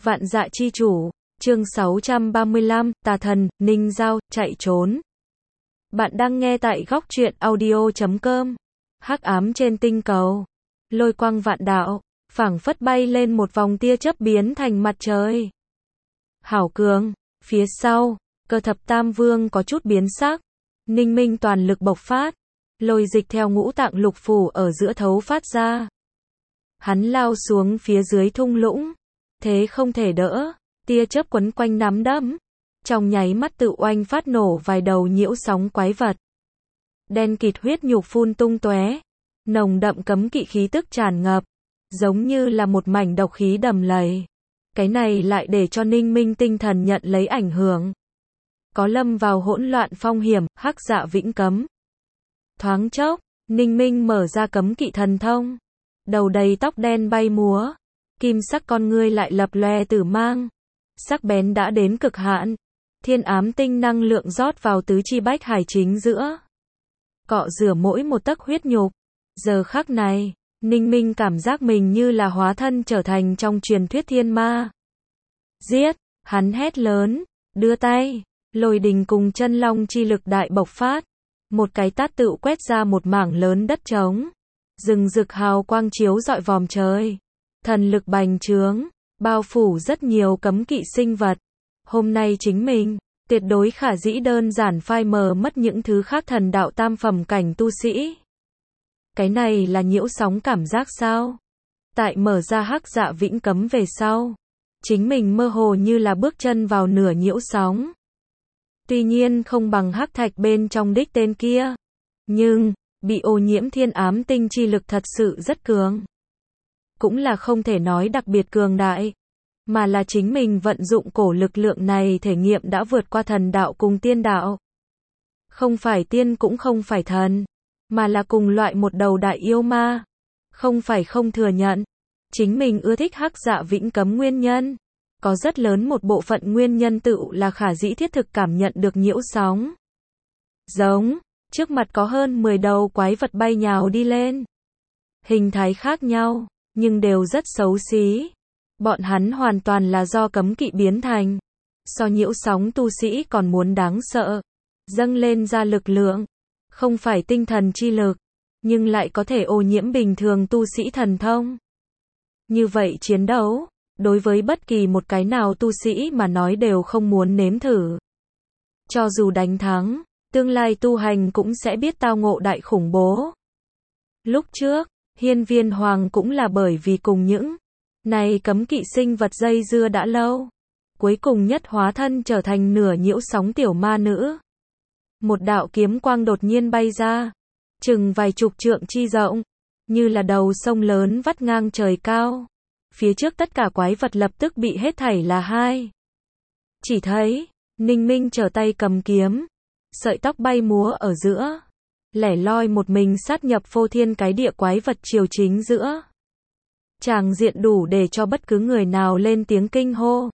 Vạn dạ chi chủ, chương 635, tà thần, Ninh Giao, chạy trốn. Bạn đang nghe tại góc truyện audio.com. Hắc ám trên tinh cầu, lôi quang vạn đạo, phảng phất bay lên một vòng tia chớp biến thành mặt trời. Hảo cường, phía sau, Cơ Thập Tam Vương có chút biến sắc. Ninh Minh toàn lực bộc phát, lôi dịch theo ngũ tạng lục phủ ở giữa thấu phát ra. Hắn lao xuống phía dưới thung lũng, thế không thể đỡ, tia chớp quấn quanh nắm đấm, trong nháy mắt tự oanh phát nổ vài đầu nhiễu sóng quái vật. Đen kịt huyết nhục phun tung tóe, nồng đậm cấm kỵ khí tức tràn ngập, giống như là một mảnh độc khí đầm lầy. Cái này lại để cho Ninh Minh tinh thần nhận lấy ảnh hưởng. Có lâm vào hỗn loạn phong hiểm, hắc dạ vĩnh cấm. Thoáng chốc, Ninh Minh mở ra cấm kỵ thần thông. Đầu đầy tóc đen bay múa, kim sắc con ngươi lại lập lòe tử mang. Sắc bén đã đến cực hạn, thiên ám tinh năng lượng rót vào tứ chi bách hải chính giữa. Cọ rửa mỗi một tấc huyết nhục. Giờ khắc này, Ninh Minh cảm giác mình như là hóa thân trở thành trong truyền thuyết thiên ma. Giết, hắn hét lớn, đưa tay, lôi đình cùng chân long chi lực đại bộc phát. Một cái tát tự quét ra một mảng lớn đất trống. Rừng rực hào quang chiếu rọi vòm trời. Thần lực bành trướng, bao phủ rất nhiều cấm kỵ sinh vật. Hôm nay chính mình, tuyệt đối khả dĩ đơn giản phai mờ mất những thứ khác thần đạo tam phẩm cảnh tu sĩ. Cái này là nhiễu sóng cảm giác sao? Tại mở ra hắc dạ vĩnh cấm về sau, chính mình mơ hồ như là bước chân vào nửa nhiễu sóng. Tuy nhiên không bằng hắc thạch bên trong đích tên kia, nhưng bị ô nhiễm thiên ám tinh chi lực thật sự rất cường. Cũng là không thể nói đặc biệt cường đại, mà là chính mình vận dụng cổ lực lượng này thể nghiệm đã vượt qua thần đạo cùng tiên đạo. Không phải tiên cũng không phải thần, mà là cùng loại một đầu đại yêu ma. Không phải không thừa nhận, chính mình ưa thích hắc dạ vĩnh cấm nguyên nhân. Có rất lớn một bộ phận nguyên nhân tự là khả dĩ thiết thực cảm nhận được nhiễu sóng. Giống, trước mặt có hơn 10 đầu quái vật bay nhào đi lên. Hình thái khác nhau, nhưng đều rất xấu xí. Bọn hắn hoàn toàn là do cấm kỵ biến thành. So nhiễu sóng tu sĩ còn muốn đáng sợ. Dâng lên ra lực lượng, không phải tinh thần chi lực, nhưng lại có thể ô nhiễm bình thường tu sĩ thần thông. Như vậy chiến đấu, đối với bất kỳ một cái nào tu sĩ mà nói đều không muốn nếm thử. Cho dù đánh thắng, tương lai tu hành cũng sẽ biết tao ngộ đại khủng bố. Lúc trước, Hiên Viên Hoàng cũng là bởi vì cùng những này cấm kỵ sinh vật dây dưa đã lâu. Cuối cùng nhất hóa thân trở thành nửa nhiễu sóng tiểu ma nữ. Một đạo kiếm quang đột nhiên bay ra, chừng vài chục trượng chi rộng, như là đầu sông lớn vắt ngang trời cao. Phía trước tất cả quái vật lập tức bị hết thảy là hai. Chỉ thấy, Ninh Minh trở tay cầm kiếm, sợi tóc bay múa ở giữa, lẻ loi một mình sát nhập phô thiên cái địa quái vật chiều chính giữa. Tràng diện đủ để cho bất cứ người nào lên tiếng kinh hô.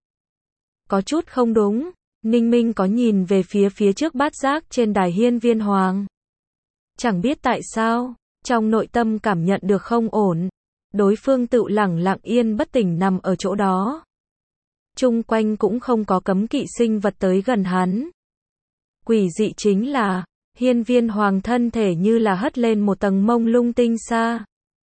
Có chút không đúng, Ninh Minh có nhìn về phía trước bát giác trên đài Hiên Viên Hoàng. Chẳng biết tại sao, trong nội tâm cảm nhận được không ổn. Đối phương tự lẳng lặng yên bất tỉnh nằm ở chỗ đó. Chung quanh cũng không có cấm kỵ sinh vật tới gần hắn. Quỷ dị chính là, Hiên Viên Hoàng thân thể như là hất lên một tầng mông lung tinh xa.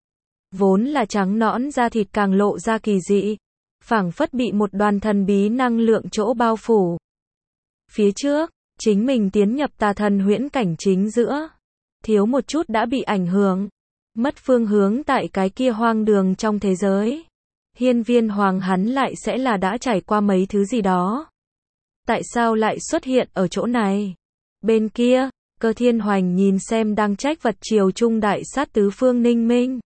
Vốn là trắng nõn da thịt càng lộ ra kỳ dị, phảng phất bị một đoàn thần bí năng lượng chỗ bao phủ. Phía trước, chính mình tiến nhập tà thần huyễn cảnh chính giữa. Thiếu một chút đã bị ảnh hưởng. Mất phương hướng tại cái kia hoang đường trong thế giới. Hiên Viên Hoàng hắn lại sẽ là đã trải qua mấy thứ gì đó. Tại sao lại xuất hiện ở chỗ này? Bên kia, Cơ Thiên Hoành nhìn xem đang trách vật triều trung đại sát tứ phương Ninh Minh.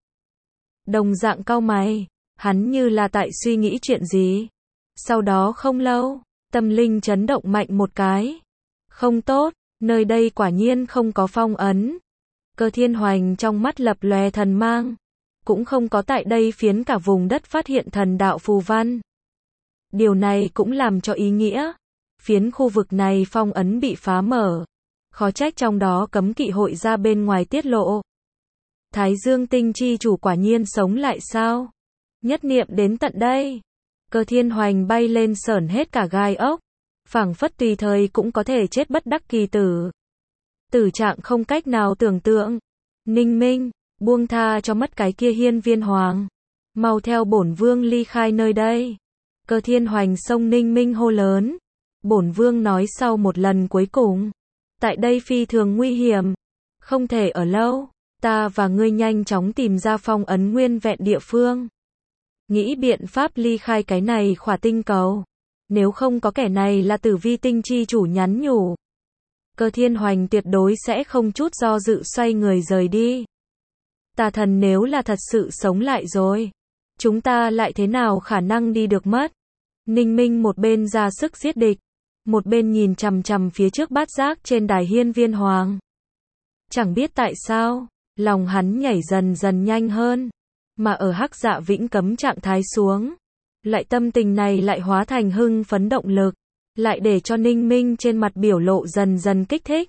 Đồng dạng cau mày, hắn như là tại suy nghĩ chuyện gì. Sau đó không lâu, tâm linh chấn động mạnh một cái. Không tốt, nơi đây quả nhiên không có phong ấn. Cơ Thiên Hoành trong mắt lập lòe thần mang, cũng không có tại đây phiến cả vùng đất phát hiện thần đạo phù văn. Điều này cũng làm cho ý nghĩa, phiến khu vực này phong ấn bị phá mở, khó trách trong đó cấm kỵ hội ra bên ngoài tiết lộ. Thái Dương tinh chi chủ quả nhiên sống lại sao? Nhất niệm đến tận đây, Cơ Thiên Hoành bay lên sởn hết cả gai ốc, phảng phất tùy thời cũng có thể chết bất đắc kỳ tử. Tử trạng không cách nào tưởng tượng. Ninh Minh, buông tha cho mất cái kia hiên viên hoàng. Mau theo bổn vương ly khai nơi đây. Cơ Thiên Hoành xông Ninh Minh hô lớn. Bổn vương nói sau một lần cuối cùng. Tại đây phi thường nguy hiểm. Không thể ở lâu. Ta và ngươi nhanh chóng tìm ra phong ấn nguyên vẹn địa phương. Nghĩ biện pháp ly khai cái này khỏa tinh cầu. Nếu không có kẻ này là Tử Vi tinh chi chủ nhắn nhủ. Cơ Thiên Hoành tuyệt đối sẽ không chút do dự xoay người rời đi. Tà thần nếu là thật sự sống lại rồi, chúng ta lại thế nào khả năng đi được mất. Ninh Minh một bên ra sức giết địch, một bên nhìn chằm chằm phía trước bát giác trên đài hiên viên hoàng. Chẳng biết tại sao, lòng hắn nhảy dần dần nhanh hơn, mà ở Hắc Dạ Vĩnh cấm trạng thái xuống, lại tâm tình này lại hóa thành hưng phấn động lực, lại để cho Ninh Minh trên mặt biểu lộ dần dần kích thích.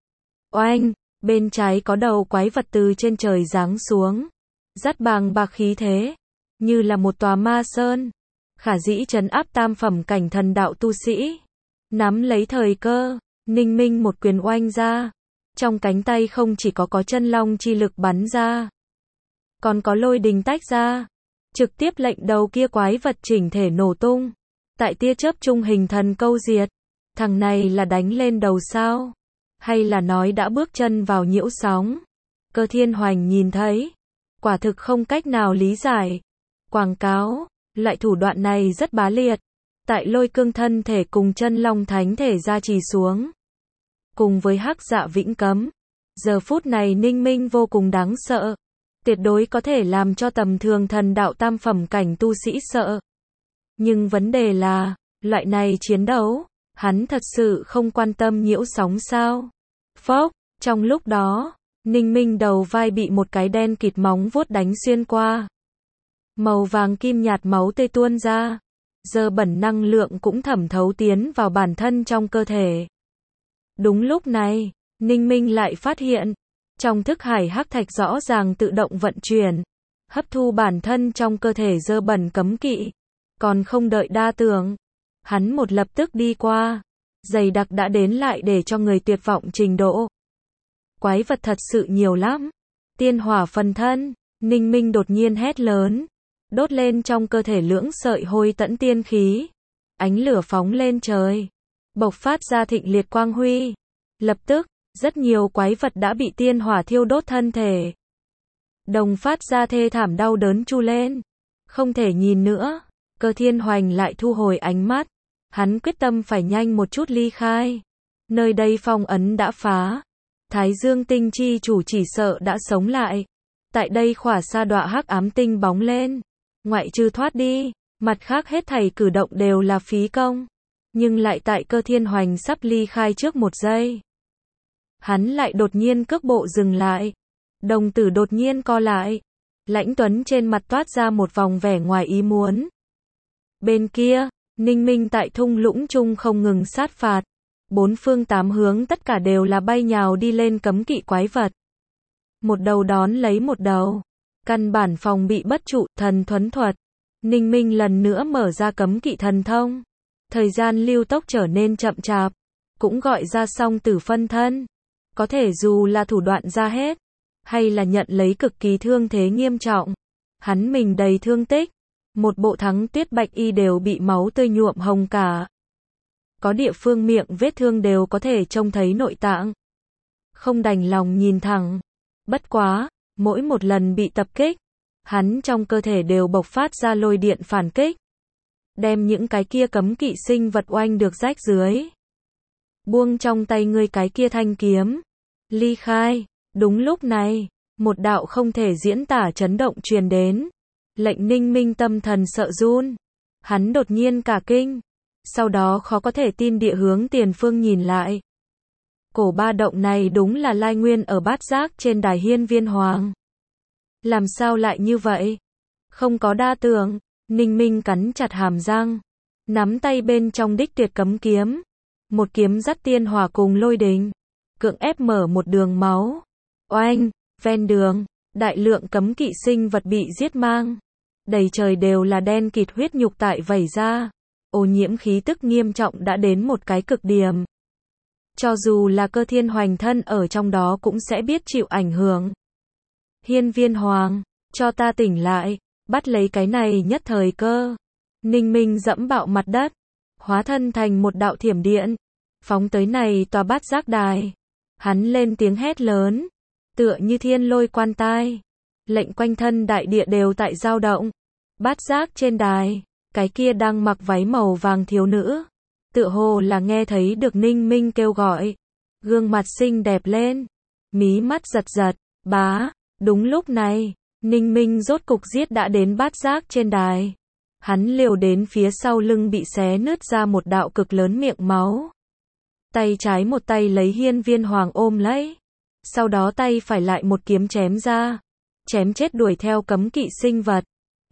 Oanh, bên trái có đầu quái vật từ trên trời giáng xuống, dắt bàng bạc khí thế, như là một tòa ma sơn, khả dĩ trấn áp tam phẩm cảnh thần đạo tu sĩ. Nắm lấy thời cơ, Ninh Minh một quyền oanh ra, trong cánh tay không chỉ có chân long chi lực bắn ra, còn có lôi đình tách ra, trực tiếp lệnh đầu kia quái vật chỉnh thể nổ tung. Tại tia chớp trung hình thần câu diệt. Thằng này là đánh lên đầu sao? Hay là nói đã bước chân vào nhiễu sóng? Cơ Thiên Hoành nhìn thấy, quả thực không cách nào lý giải. Quảng cáo, loại thủ đoạn này rất bá liệt. Tại lôi cương thân thể cùng chân long thánh thể gia trì xuống, cùng với Hắc Dạ Vĩnh cấm, giờ phút này Ninh Minh vô cùng đáng sợ, tuyệt đối có thể làm cho tầm thường thần đạo tam phẩm cảnh tu sĩ sợ. Nhưng vấn đề là, loại này chiến đấu, hắn thật sự không quan tâm nhiễu sóng sao? Phốc, trong lúc đó, Ninh Minh đầu vai bị một cái đen kịt móng vuốt đánh xuyên qua. Màu vàng kim nhạt máu tươi tuôn ra, dơ bẩn năng lượng cũng thẩm thấu tiến vào bản thân trong cơ thể. Đúng lúc này, Ninh Minh lại phát hiện, trong thức hải hắc thạch rõ ràng tự động vận chuyển, hấp thu bản thân trong cơ thể dơ bẩn cấm kỵ. Còn không đợi đa tưởng, hắn một lập tức đi qua, dày đặc đã đến lại để cho người tuyệt vọng trình độ. Quái vật thật sự nhiều lắm. Tiên hỏa phần thân, Ninh Minh đột nhiên hét lớn, đốt lên trong cơ thể lưỡng sợi hôi tẫn tiên khí. Ánh lửa phóng lên trời, bộc phát ra thịnh liệt quang huy. Lập tức, rất nhiều quái vật đã bị tiên hỏa thiêu đốt thân thể. Đồng phát ra thê thảm đau đớn chu lên. Không thể nhìn nữa. Cơ Thiên Hoành lại thu hồi ánh mắt. Hắn quyết tâm phải nhanh một chút ly khai. Nơi đây phong ấn đã phá. Thái Dương tinh chi chủ chỉ sợ đã sống lại. Tại đây khỏa sa đọa hắc ám tinh bóng lên. Ngoại trừ thoát đi, mặt khác hết thảy cử động đều là phí công. Nhưng lại tại Cơ Thiên Hoành sắp ly khai trước một giây, hắn lại đột nhiên cước bộ dừng lại. Đồng tử đột nhiên co lại. Lãnh Tuấn trên mặt toát ra một vòng vẻ ngoài ý muốn. Bên kia, Ninh Minh tại thung lũng chung không ngừng sát phạt. Bốn phương tám hướng tất cả đều là bay nhào đi lên cấm kỵ quái vật. Một đầu đón lấy một đầu. Căn bản phòng bị bất trụ, thần thuấn thuật. Ninh Minh lần nữa mở ra cấm kỵ thần thông. Thời gian lưu tốc trở nên chậm chạp. Cũng gọi ra song tử phân thân. Có thể dù là thủ đoạn ra hết, hay là nhận lấy cực kỳ thương thế nghiêm trọng. Hắn mình đầy thương tích. Một bộ thắng tuyết bạch y đều bị máu tươi nhuộm hồng cả. Có địa phương miệng vết thương đều có thể trông thấy nội tạng. Không đành lòng nhìn thẳng. Bất quá, mỗi một lần bị tập kích, hắn trong cơ thể đều bộc phát ra lôi điện phản kích. Đem những cái kia cấm kỵ sinh vật oanh được rách dưới. Buông trong tay ngươi cái kia thanh kiếm. Ly khai. Đúng lúc này, một đạo không thể diễn tả chấn động truyền đến. Lệnh Ninh Minh tâm thần sợ run. Hắn đột nhiên cả kinh. Sau đó khó có thể tin địa hướng tiền phương nhìn lại. Cổ ba động này đúng là lai nguyên ở bát giác trên đài hiên viên hoàng. Làm sao lại như vậy? Không có đa tưởng. Ninh Minh cắn chặt hàm răng. Nắm tay bên trong đích tuyệt cấm kiếm. Một kiếm dắt tiên hỏa cùng lôi đình. Cưỡng ép mở một đường máu. Oanh, ven đường, đại lượng cấm kỵ sinh vật bị giết mang. Đầy trời đều là đen kịt huyết nhục tại vẩy ra. Ô nhiễm khí tức nghiêm trọng đã đến một cái cực điểm. Cho dù là cơ thiên hoành thân ở trong đó cũng sẽ biết chịu ảnh hưởng. Hiên Viên Hoàng, cho ta tỉnh lại, bắt lấy cái này nhất thời cơ. Ninh Minh dẫm bạo mặt đất, hóa thân thành một đạo thiểm điện, phóng tới này tòa bát giác đài. Hắn lên tiếng hét lớn, tựa như thiên lôi quan tai, lệnh quanh thân đại địa đều tại dao động. Bát giác trên đài, cái kia đang mặc váy màu vàng thiếu nữ, tựa hồ là nghe thấy được Ninh Minh kêu gọi, gương mặt xinh đẹp lên, mí mắt giật giật, bá, đúng lúc này, Ninh Minh rốt cục giết đã đến bát giác trên đài. Hắn liều đến phía sau lưng bị xé nứt ra một đạo cực lớn miệng máu. Tay trái một tay lấy Hiên Viên Hoàng ôm lấy, sau đó tay phải lại một kiếm chém ra, chém chết đuổi theo cấm kỵ sinh vật.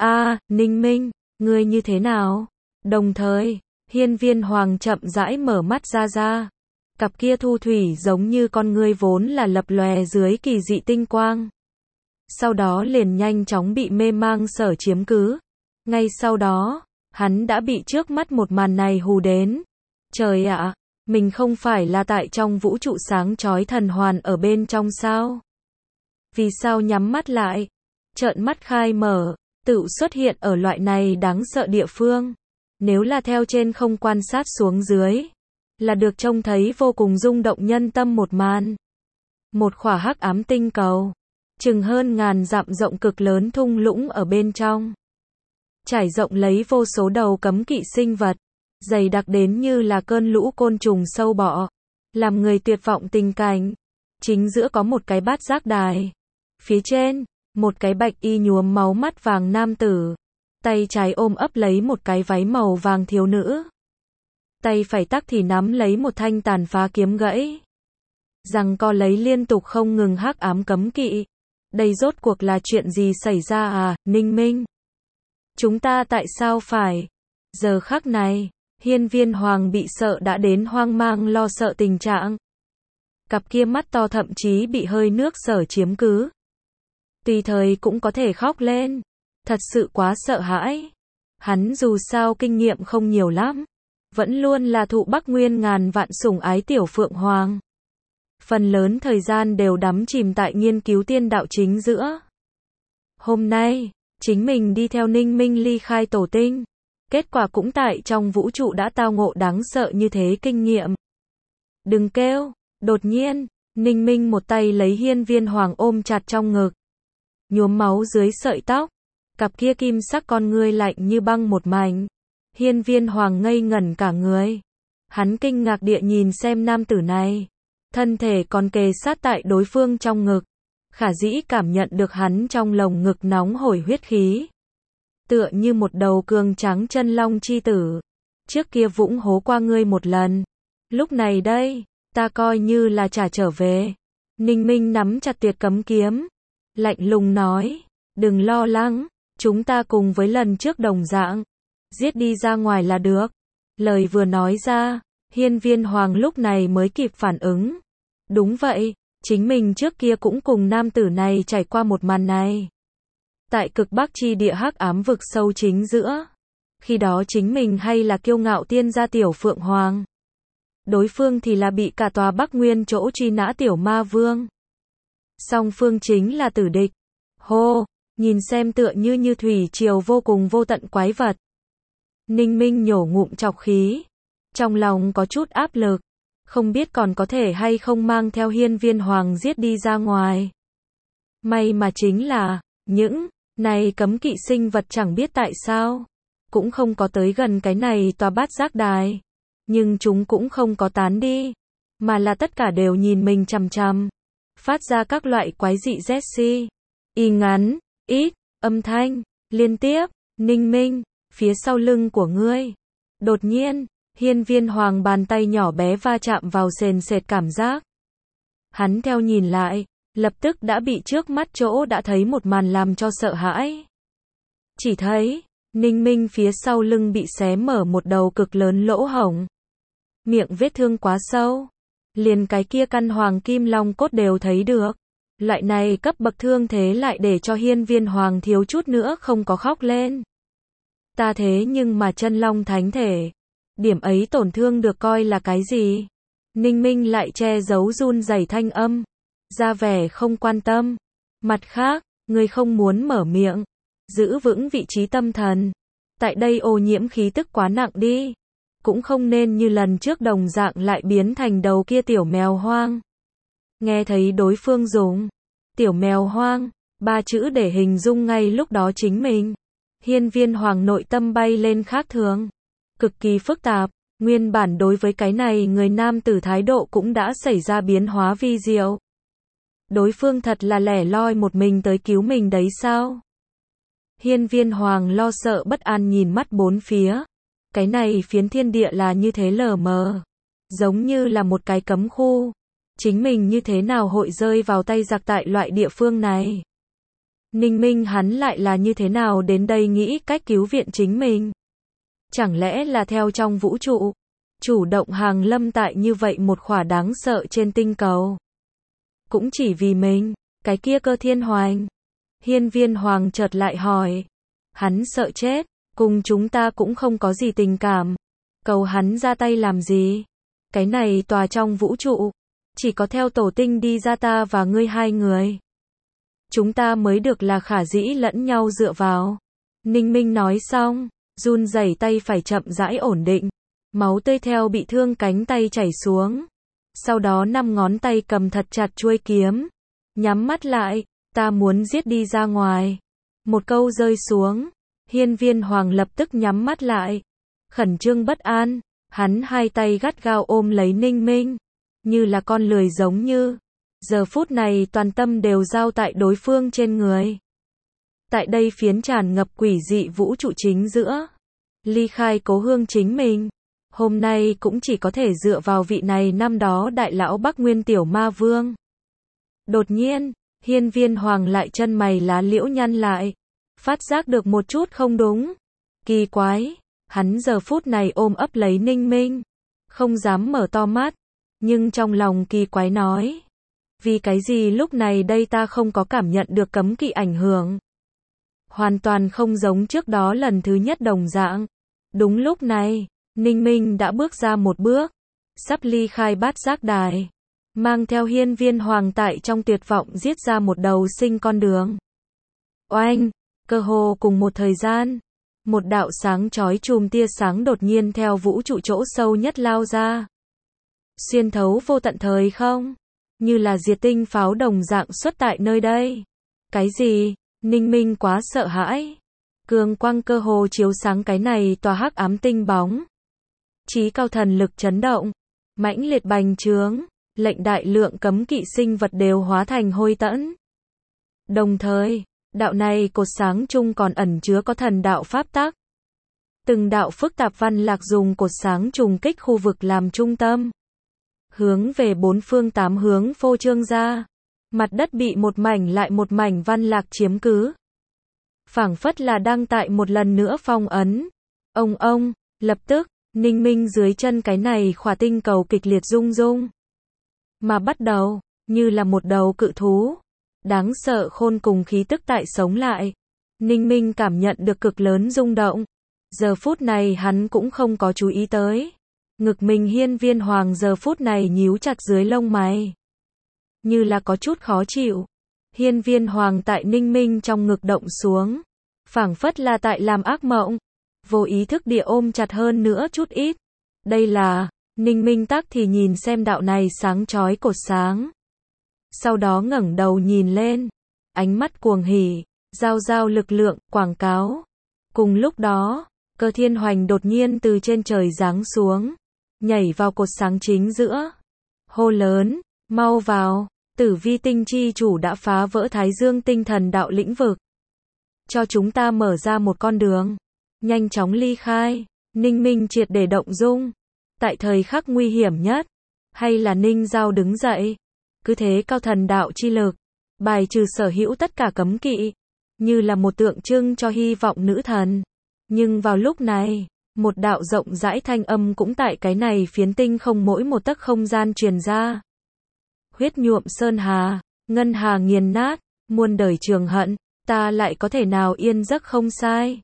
Ninh Minh, ngươi như thế nào? Đồng thời, Hiên Viên Hoàng chậm rãi mở mắt ra. Cặp kia thu thủy giống như con ngươi vốn là lập lòe dưới kỳ dị tinh quang. Sau đó liền nhanh chóng bị mê mang sở chiếm cứ. Ngay sau đó, hắn đã bị trước mắt một màn này hù đến. Trời ạ, mình không phải là tại trong vũ trụ sáng chói thần hoàn ở bên trong sao? Vì sao nhắm mắt lại, trợn mắt khai mở, tự xuất hiện ở loại này đáng sợ địa phương? Nếu là theo trên không quan sát xuống dưới, là được trông thấy vô cùng rung động nhân tâm một màn. Một khỏa hắc ám tinh cầu, chừng hơn ngàn dặm rộng cực lớn thung lũng ở bên trong. Trải rộng lấy vô số đầu cấm kỵ sinh vật, dày đặc đến như là cơn lũ côn trùng sâu bọ, làm người tuyệt vọng tình cảnh. Chính giữa có một cái bát giác đài. Phía trên, một cái bạch y nhuốm máu mắt vàng nam tử, tay trái ôm ấp lấy một cái váy màu vàng thiếu nữ. Tay phải tắc thì nắm lấy một thanh tàn phá kiếm gãy. Giằng co lấy liên tục không ngừng hắc ám cấm kỵ. Đây rốt cuộc là chuyện gì xảy ra à, Ninh Minh? Chúng ta tại sao phải? Giờ khắc này, Hiên Viên Hoàng bị sợ đã đến hoang mang lo sợ tình trạng. Cặp kia mắt to thậm chí bị hơi nước sở chiếm cứ. Tùy thời cũng có thể khóc lên. Thật sự quá sợ hãi. Hắn dù sao kinh nghiệm không nhiều lắm, vẫn luôn là thụ Bắc Nguyên ngàn vạn sủng ái tiểu Phượng Hoàng. Phần lớn thời gian đều đắm chìm tại nghiên cứu tiên đạo chính giữa. Hôm nay, chính mình đi theo Ninh Minh ly khai tổ tinh. Kết quả cũng tại trong vũ trụ đã tao ngộ đáng sợ như thế kinh nghiệm. Đừng kêu, đột nhiên, Ninh Minh một tay lấy Hiên Viên Hoàng ôm chặt trong ngực. Nhuốm máu dưới sợi tóc, cặp kia kim sắc con ngươi lạnh như băng một mảnh. Hiên Viên Hoàng ngây ngẩn cả người. Hắn kinh ngạc địa nhìn xem nam tử này. Thân thể còn kề sát tại đối phương trong ngực. Khả dĩ cảm nhận được hắn trong lồng ngực nóng hổi huyết khí. Tựa như một đầu cường tráng chân long chi tử. Trước kia vũng hố qua ngươi một lần. Lúc này đây, ta coi như là trả trở về. Ninh Minh nắm chặt tuyệt cấm kiếm. Lạnh lùng nói, đừng lo lắng, chúng ta cùng với lần trước đồng dạng. Giết đi ra ngoài là được. Lời vừa nói ra, Hiên Viên Hoàng lúc này mới kịp phản ứng. Đúng vậy, chính mình trước kia cũng cùng nam tử này trải qua một màn này. Tại cực bắc chi địa hắc ám vực sâu chính giữa. Khi đó chính mình hay là kiêu ngạo tiên gia tiểu Phượng Hoàng. Đối phương thì là bị cả tòa Bắc Nguyên chỗ truy nã tiểu ma vương. Song phương chính là tử địch. Hô, nhìn xem tựa như thủy triều vô cùng vô tận quái vật. Ninh Minh nhổ ngụm trọc khí. Trong lòng có chút áp lực. Không biết còn có thể hay không mang theo Hiên Viên Hoàng giết đi ra ngoài. May mà chính là, những này cấm kỵ sinh vật chẳng biết tại sao. Cũng không có tới gần cái này tòa bát giác đài. Nhưng chúng cũng không có tán đi. Mà là tất cả đều nhìn mình chằm chằm. Phát ra các loại quái dị Jessie. Y ngắn, ít, âm thanh, liên tiếp, Ninh Minh, phía sau lưng của ngươi. Đột nhiên, Hiên Viên Hoàng bàn tay nhỏ bé va chạm vào sền sệt cảm giác. Hắn theo nhìn lại, lập tức đã bị trước mắt chỗ đã thấy một màn làm cho sợ hãi. Chỉ thấy, Ninh Minh phía sau lưng bị xé mở một đầu cực lớn lỗ hổng. Miệng vết thương quá sâu. Liền cái kia căn hoàng kim long cốt đều thấy được. Loại này cấp bậc thương thế lại để cho Hiên Viên Hoàng thiếu chút nữa không có khóc lên. Ta thế nhưng mà chân long thánh thể. Điểm ấy tổn thương được coi là cái gì? Ninh Minh lại che giấu run rẩy thanh âm. Ra vẻ không quan tâm. Mặt khác, ngươi không muốn mở miệng. Giữ vững vị trí tâm thần. Tại đây ô nhiễm khí tức quá nặng đi. Cũng không nên như lần trước đồng dạng lại biến thành đầu kia tiểu mèo hoang. Nghe thấy đối phương dùng tiểu mèo hoang, 3 chữ để hình dung ngay lúc đó chính mình. Hiên Viên Hoàng nội tâm bay lên khác thường. Cực kỳ phức tạp, nguyên bản đối với cái này người nam tử thái độ cũng đã xảy ra biến hóa vi diệu. Đối phương thật là lẻ loi một mình tới cứu mình đấy sao? Hiên Viên Hoàng lo sợ bất an nhìn mắt bốn phía. Cái này phiến thiên địa là như thế lờ mờ. Giống như là một cái cấm khu. Chính mình như thế nào hội rơi vào tay giặc tại loại địa phương này? Ninh Minh hắn lại là như thế nào đến đây nghĩ cách cứu viện chính mình? Chẳng lẽ là theo trong vũ trụ, chủ động hàng lâm tại như vậy một khỏa đáng sợ trên tinh cầu? Cũng chỉ vì mình, cái kia Cơ Thiên Hoành. Hiên Viên Hoàng chợt lại hỏi. Hắn sợ chết, cùng chúng ta cũng không có gì tình cảm. Cầu hắn ra tay làm gì? Cái này tòa trong vũ trụ, chỉ có theo tổ tinh đi ra ta và ngươi hai người. Chúng ta mới được là khả dĩ lẫn nhau dựa vào. Ninh Minh nói xong, run rẩy tay phải chậm rãi ổn định. Máu tươi theo bị thương cánh tay chảy xuống. Sau đó 5 ngón tay cầm thật chặt chuôi kiếm. Nhắm mắt lại, ta muốn giết đi ra ngoài. Một câu rơi xuống. Hiên Viên Hoàng lập tức nhắm mắt lại. Khẩn trương bất an, hắn hai tay gắt gao ôm lấy Ninh Minh. Như là con lười giống như. Giờ phút này toàn tâm đều giao tại đối phương trên người. Tại đây phiến tràn ngập quỷ dị vũ trụ chính giữa. Ly khai cố hương chính mình. Hôm nay cũng chỉ có thể dựa vào vị này năm đó đại lão Bắc Nguyên Tiểu Ma Vương. Đột nhiên, Hiên Viên Hoàng lại chân mày lá liễu nhăn lại. Phát giác được một chút không đúng. Kỳ quái, hắn giờ phút này ôm ấp lấy Ninh Minh. Không dám mở to mắt. Nhưng trong lòng kỳ quái nói. Vì cái gì lúc này đây ta không có cảm nhận được cấm kỵ ảnh hưởng. Hoàn toàn không giống trước đó lần thứ nhất đồng dạng. Đúng lúc này, Ninh Minh đã bước ra một bước. Sắp ly khai bát giác đài. Mang theo Hiên Viên Hoàng tại trong tuyệt vọng giết ra một đầu sinh con đường. Oanh, cơ hồ cùng một thời gian. Một đạo sáng chói chùm tia sáng đột nhiên theo vũ trụ chỗ sâu nhất lao ra. Xuyên thấu vô tận thời không? Như là diệt tinh pháo đồng dạng xuất tại nơi đây. Cái gì? Ninh Minh quá sợ hãi. Cường quang cơ hồ chiếu sáng cái này tòa hắc ám tinh bóng. Chí cao thần lực chấn động. Mãnh liệt bành trướng. Lệnh đại lượng cấm kỵ sinh vật đều hóa thành hôi tẫn. Đồng thời, đạo này cột sáng chung còn ẩn chứa có thần đạo pháp tắc. Từng đạo phức tạp văn lạc dùng cột sáng trùng kích khu vực làm trung tâm. Hướng về bốn phương tám hướng phô trương ra. Mặt đất bị một mảnh lại một mảnh văn lạc chiếm cứ. Phảng phất là đang tại một lần nữa phong ấn. Ông, lập tức, Ninh Minh dưới chân cái này khỏa tinh cầu kịch liệt rung rung. Mà bắt đầu, như là một đầu cự thú. Đáng sợ khôn cùng khí tức tại sống lại. Ninh Minh cảm nhận được cực lớn rung động. Giờ phút này hắn cũng không có chú ý tới. Ngực mình Hiên Viên Hoàng giờ phút này nhíu chặt dưới lông mày. Như là có chút khó chịu. Hiên Viên Hoàng tại Ninh Minh trong ngực động xuống. Phảng phất là tại làm ác mộng. Vô ý thức địa ôm chặt hơn nữa chút ít. Đây là, Ninh Minh tắc thì nhìn xem đạo này sáng chói cột sáng. Sau đó ngẩng đầu nhìn lên. Ánh mắt cuồng hỉ, giao lực lượng, quảng cáo. Cùng lúc đó, Cơ Thiên Hoành đột nhiên từ trên trời giáng xuống. Nhảy vào cột sáng chính giữa. Hô lớn, mau vào, Tử Vi tinh chi chủ đã phá vỡ Thái Dương tinh thần đạo lĩnh vực. Cho chúng ta mở ra một con đường. Nhanh chóng ly khai. Ninh Minh triệt để động dung. Tại thời khắc nguy hiểm nhất. Hay là Ninh Giao đứng dậy. Cứ thế cao thần đạo chi lực. Bài trừ sở hữu tất cả cấm kỵ. Như là một tượng trưng cho hy vọng nữ thần. Nhưng vào lúc này, một đạo rộng rãi thanh âm cũng tại cái này phiến tinh không mỗi một tấc không gian truyền ra. Huyết nhuộm sơn hà, ngân hà nghiền nát, muôn đời trường hận, ta lại có thể nào yên giấc không sai.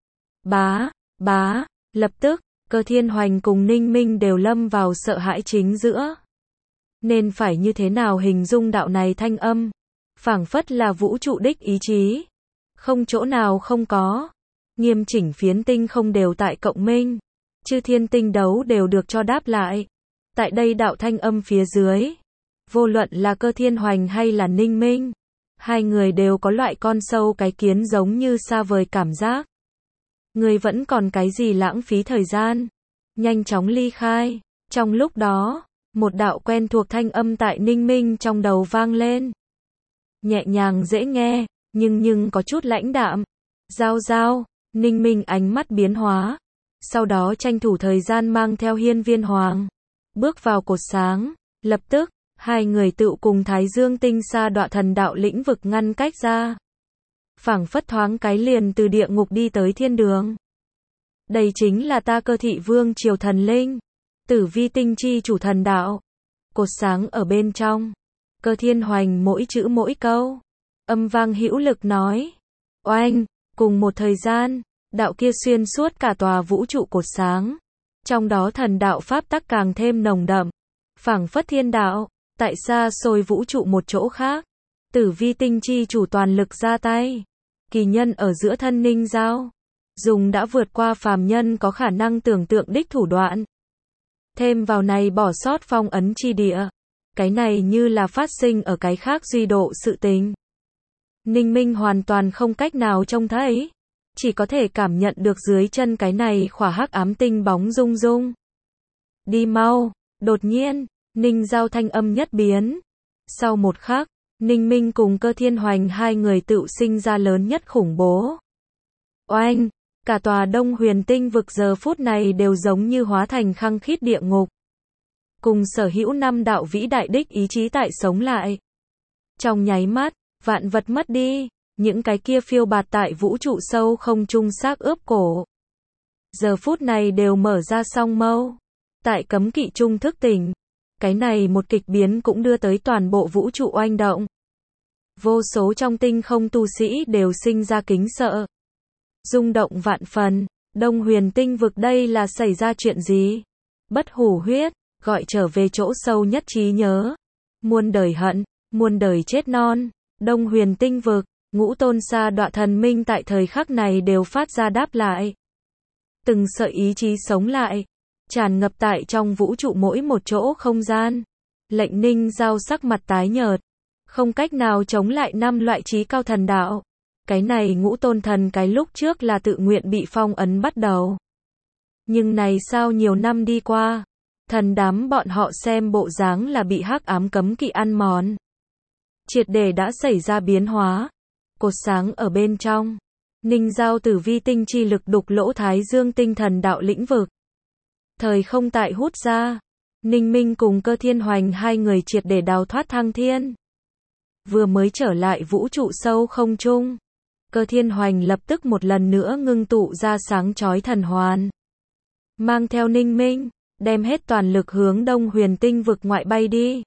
Bá, lập tức, Cơ Thiên Hoành cùng Ninh Minh đều lâm vào sợ hãi chính giữa. Nên phải như thế nào hình dung đạo này thanh âm? Phảng phất là vũ trụ đích ý chí. Không chỗ nào không có. Nghiêm chỉnh phiến tinh không đều tại cộng minh. Chư thiên tinh đấu đều được cho đáp lại. Tại đây đạo thanh âm phía dưới. Vô luận là Cơ Thiên Hoành hay là Ninh Minh. Hai người đều có loại con sâu cái kiến giống như xa vời cảm giác. Người vẫn còn cái gì lãng phí thời gian. Nhanh chóng ly khai. Trong lúc đó, một đạo quen thuộc thanh âm tại Ninh Minh trong đầu vang lên. Nhẹ nhàng dễ nghe, nhưng có chút lãnh đạm. Giao, Ninh Minh ánh mắt biến hóa. Sau đó tranh thủ thời gian mang theo Hiên Viên Hoàng. Bước vào cột sáng, lập tức, hai người tựu cùng Thái Dương tinh sa đọa thần đạo lĩnh vực ngăn cách ra. Phảng phất thoáng cái liền từ địa ngục đi tới thiên đường. Đây chính là ta Cơ Thị Vương triều thần linh. Tử Vi tinh chi chủ thần đạo. Cột sáng ở bên trong. Cơ Thiên Hoành mỗi chữ mỗi câu. Âm vang hữu lực nói. Oanh, cùng một thời gian, đạo kia xuyên suốt cả tòa vũ trụ cột sáng. Trong đó thần đạo pháp tắc càng thêm nồng đậm. Phảng phất thiên đạo, tại xa xôi vũ trụ một chỗ khác. Tử Vi tinh chi chủ toàn lực ra tay. Kỳ nhân ở giữa thân Ninh Giao. Dùng đã vượt qua phàm nhân có khả năng tưởng tượng đích thủ đoạn. Thêm vào này bỏ sót phong ấn chi địa. Cái này như là phát sinh ở cái khác duy độ sự tình. Ninh Minh hoàn toàn không cách nào trông thấy. Chỉ có thể cảm nhận được dưới chân cái này khỏa hắc ám tinh bóng rung rung. Đi mau, đột nhiên, Ninh Giao thanh âm nhất biến. Sau một khắc, Ninh Minh cùng Cơ Thiên Hoành hai người tự sinh ra lớn nhất khủng bố. Oanh, cả tòa Đông Huyền tinh vực giờ phút này đều giống như hóa thành khăng khít địa ngục. Cùng sở hữu năm đạo vĩ đại đích ý chí tại sống lại. Trong nháy mắt, vạn vật mất đi, những cái kia phiêu bạt tại vũ trụ sâu không trung xác ướp cổ. Giờ phút này đều mở ra song mâu. Tại cấm kỵ trung thức tỉnh. Cái này một kịch biến cũng đưa tới toàn bộ vũ trụ oanh động. Vô số trong tinh không tu sĩ đều sinh ra kính sợ. Rung động vạn phần, Đông Huyền tinh vực đây là xảy ra chuyện gì? Bất hủ huyết, gọi trở về chỗ sâu nhất trí nhớ. Muôn đời hận, muôn đời chết non. Đông Huyền tinh vực, ngũ tôn sa đọa thần minh tại thời khắc này đều phát ra đáp lại. Từng sợi ý chí sống lại, tràn ngập tại trong vũ trụ mỗi một chỗ không gian. Lệnh Ninh Giao sắc mặt tái nhợt, không cách nào chống lại năm loại trí cao thần đạo. Cái này ngũ tôn thần cái lúc trước là tự nguyện bị phong ấn bắt đầu. Nhưng này sao nhiều năm đi qua, thần đám bọn họ xem bộ dáng là bị hắc ám cấm kỵ ăn mòn. Triệt để đã xảy ra biến hóa. Cột sáng ở bên trong. Ninh Giao Tử Vi tinh chi lực đục lỗ Thái Dương tinh thần đạo lĩnh vực. Thời không tại hút ra. Ninh Minh cùng Cơ Thiên Hoành hai người triệt để đào thoát thăng thiên. Vừa mới trở lại vũ trụ sâu không trung. Cơ Thiên Hoành lập tức một lần nữa ngưng tụ ra sáng chói thần hoàn. Mang theo Ninh Minh, đem hết toàn lực hướng Đông Huyền tinh vực ngoại bay đi.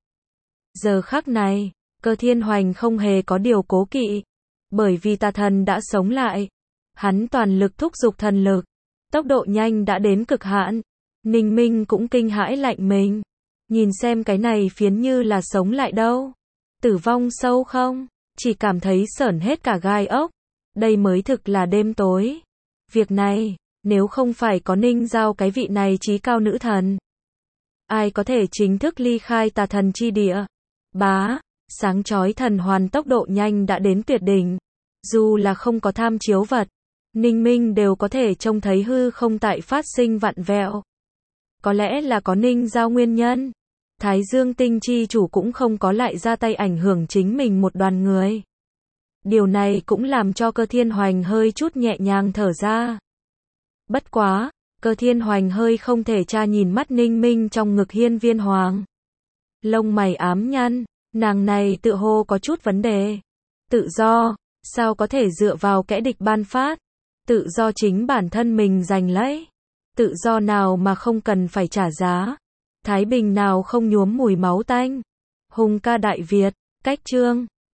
Giờ khắc này, Cơ Thiên Hoành không hề có điều cố kỵ. Bởi vì tà thần đã sống lại. Hắn toàn lực thúc giục thần lực. Tốc độ nhanh đã đến cực hạn. Ninh Minh cũng kinh hãi lạnh mình. Nhìn xem cái này phiến như là sống lại đâu. Tử vong sâu không? Chỉ cảm thấy sởn hết cả gai ốc. Đây mới thực là đêm tối. Việc này, nếu không phải có Ninh Giao cái vị này trí cao nữ thần. Ai có thể chính thức ly khai tà thần chi địa? Bá, sáng chói thần hoàn tốc độ nhanh đã đến tuyệt đỉnh. Dù là không có tham chiếu vật, Ninh Minh đều có thể trông thấy hư không tại phát sinh vặn vẹo. Có lẽ là có Ninh Giao nguyên nhân. Thái Dương tinh chi chủ cũng không có lại ra tay ảnh hưởng chính mình một đoàn người. Điều này cũng làm cho Cơ Thiên Hoành hơi chút nhẹ nhàng thở ra. Bất quá, Cơ Thiên Hoành hơi không thể tra nhìn mắt Ninh Minh trong ngực Hiên Viên Hoàng. Lông mày ám nhăn, nàng này tự hồ có chút vấn đề. Tự do, sao có thể dựa vào kẻ địch ban phát? Tự do chính bản thân mình giành lấy. Tự do nào mà không cần phải trả giá? Thái bình nào không nhuốm mùi máu tanh? Hùng ca Đại Việt, cách chương